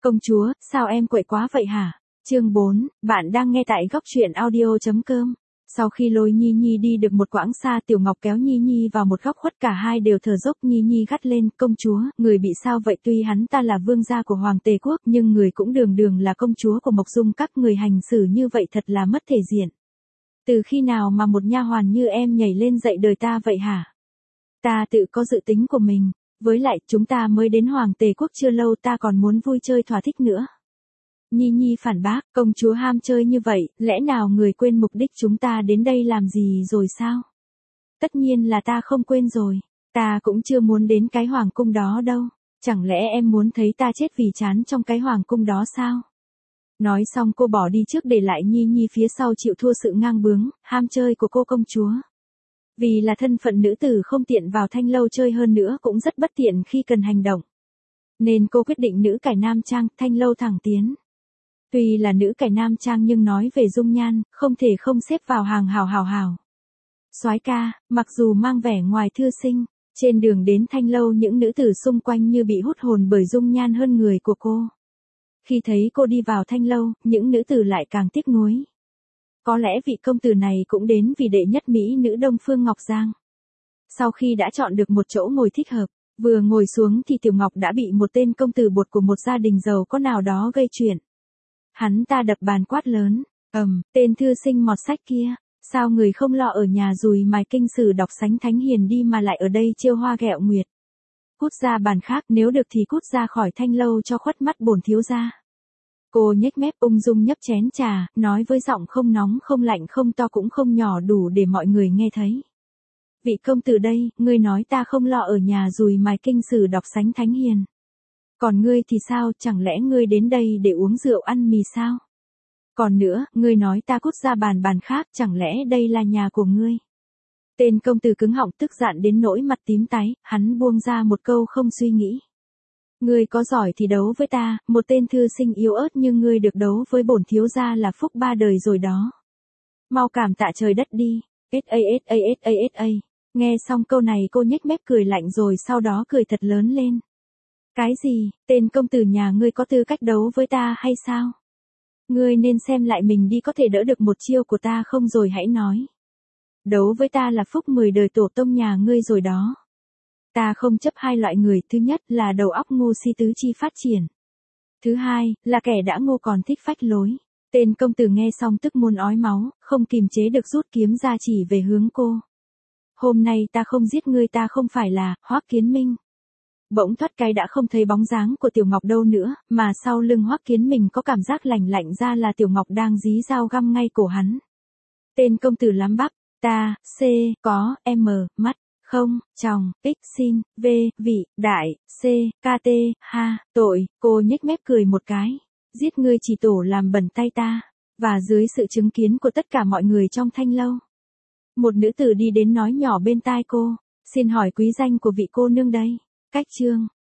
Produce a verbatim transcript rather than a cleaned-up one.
Công chúa, sao em quậy quá vậy hả? Chương bốn, bạn đang nghe tại góc truyện audio.com. Sau khi lôi Nhi Nhi đi được một quãng xa, Tiểu Ngọc kéo Nhi Nhi vào một góc khuất, cả hai đều thở dốc. Nhi Nhi gắt lên, công chúa, người bị sao vậy? Tuy hắn ta là vương gia của Hoàng Tề Quốc, nhưng người cũng đường đường là công chúa của Mộc Dung, các người hành xử như vậy thật là mất thể diện. Từ khi nào mà một nha hoàn như em nhảy lên dạy đời ta vậy hả? Ta tự có dự tính của mình, với lại chúng ta mới đến Hoàng Tề Quốc chưa lâu, ta còn muốn vui chơi thỏa thích nữa. Nhi Nhi phản bác, công chúa ham chơi như vậy, lẽ nào người quên mục đích chúng ta đến đây làm gì rồi sao? Tất nhiên là ta không quên rồi, ta cũng chưa muốn đến cái hoàng cung đó đâu, chẳng lẽ em muốn thấy ta chết vì chán trong cái hoàng cung đó sao? Nói xong cô bỏ đi trước, để lại Nhi Nhi phía sau chịu thua sự ngang bướng, ham chơi của cô công chúa. Vì là thân phận nữ tử không tiện vào thanh lâu chơi, hơn nữa cũng rất bất tiện khi cần hành động, nên cô quyết định nữ cải nam trang, thanh lâu thẳng tiến. Tuy là nữ cải nam trang nhưng nói về dung nhan, không thể không xếp vào hàng hào hào hào. Soái ca, mặc dù mang vẻ ngoài thư sinh, trên đường đến thanh lâu những nữ tử xung quanh như bị hút hồn bởi dung nhan hơn người của cô. Khi thấy cô đi vào thanh lâu, những nữ tử lại càng tiếc nuối. Có lẽ vị công tử này cũng đến vì đệ nhất mỹ nữ Đông Phương Ngọc Giang. Sau khi đã chọn được một chỗ ngồi thích hợp, vừa ngồi xuống thì Tiểu Ngọc đã bị một tên công tử bột của một gia đình giàu có nào đó gây chuyện. Hắn ta đập bàn quát lớn, ầm, tên thư sinh mọt sách kia, sao người không lo ở nhà dùi mài kinh sử đọc sánh thánh hiền đi mà lại ở đây trêu hoa ghẹo nguyệt. Cút ra bàn khác, nếu được thì cút ra khỏi thanh lâu cho khuất mắt bổn thiếu gia. Cô nhếch mép ung dung nhấp chén trà, nói với giọng không nóng không lạnh, không to cũng không nhỏ, đủ để mọi người nghe thấy. Vị công tử đây, ngươi nói ta không lo ở nhà dùi mài kinh sử đọc sánh thánh hiền. Còn ngươi thì sao, chẳng lẽ ngươi đến đây để uống rượu ăn mì sao? Còn nữa, ngươi nói ta cút ra bàn bàn khác, chẳng lẽ đây là nhà của ngươi? Tên công tử cứng họng tức giận đến nỗi mặt tím tái, hắn buông ra một câu không suy nghĩ. Ngươi có giỏi thì đấu với ta, một tên thư sinh yếu ớt như ngươi được đấu với bổn thiếu gia là phúc ba đời rồi đó. Mau cảm tạ trời đất đi, ét a ét a ét a ét a. Nghe xong câu này cô nhếch mép cười lạnh rồi sau đó cười thật lớn lên. Cái gì, tên công tử nhà ngươi có tư cách đấu với ta hay sao? Ngươi nên xem lại mình đi, có thể đỡ được một chiêu của ta không rồi hãy nói. Đấu với ta là phúc mười đời tổ tông nhà ngươi rồi đó. Ta không chấp hai loại người, thứ nhất là đầu óc ngu si tứ chi phát triển. Thứ hai, là kẻ đã ngu còn thích phách lối. Tên công tử nghe xong tức muốn ói máu, không kìm chế được rút kiếm ra chỉ về hướng cô. Hôm nay ta không giết ngươi, ta không phải là Hoắc Kiến Minh. Bỗng thoát cái đã không thấy bóng dáng của Tiểu Ngọc đâu nữa, mà sau lưng Hoắc Kiến Minh có cảm giác lạnh lạnh, ra là Tiểu Ngọc đang dí dao găm ngay cổ hắn. Tên công tử lắm bắp, ta, C, có, M, mắt, không, tròng, X, xin, V, vị, đại, C, kt, ha, tội, cô nhếch mép cười một cái. Giết ngươi chỉ tổ làm bẩn tay ta. Và dưới sự chứng kiến của tất cả mọi người trong thanh lâu, một nữ tử đi đến nói nhỏ bên tai cô, xin hỏi quý danh của vị cô nương đây. Cách chương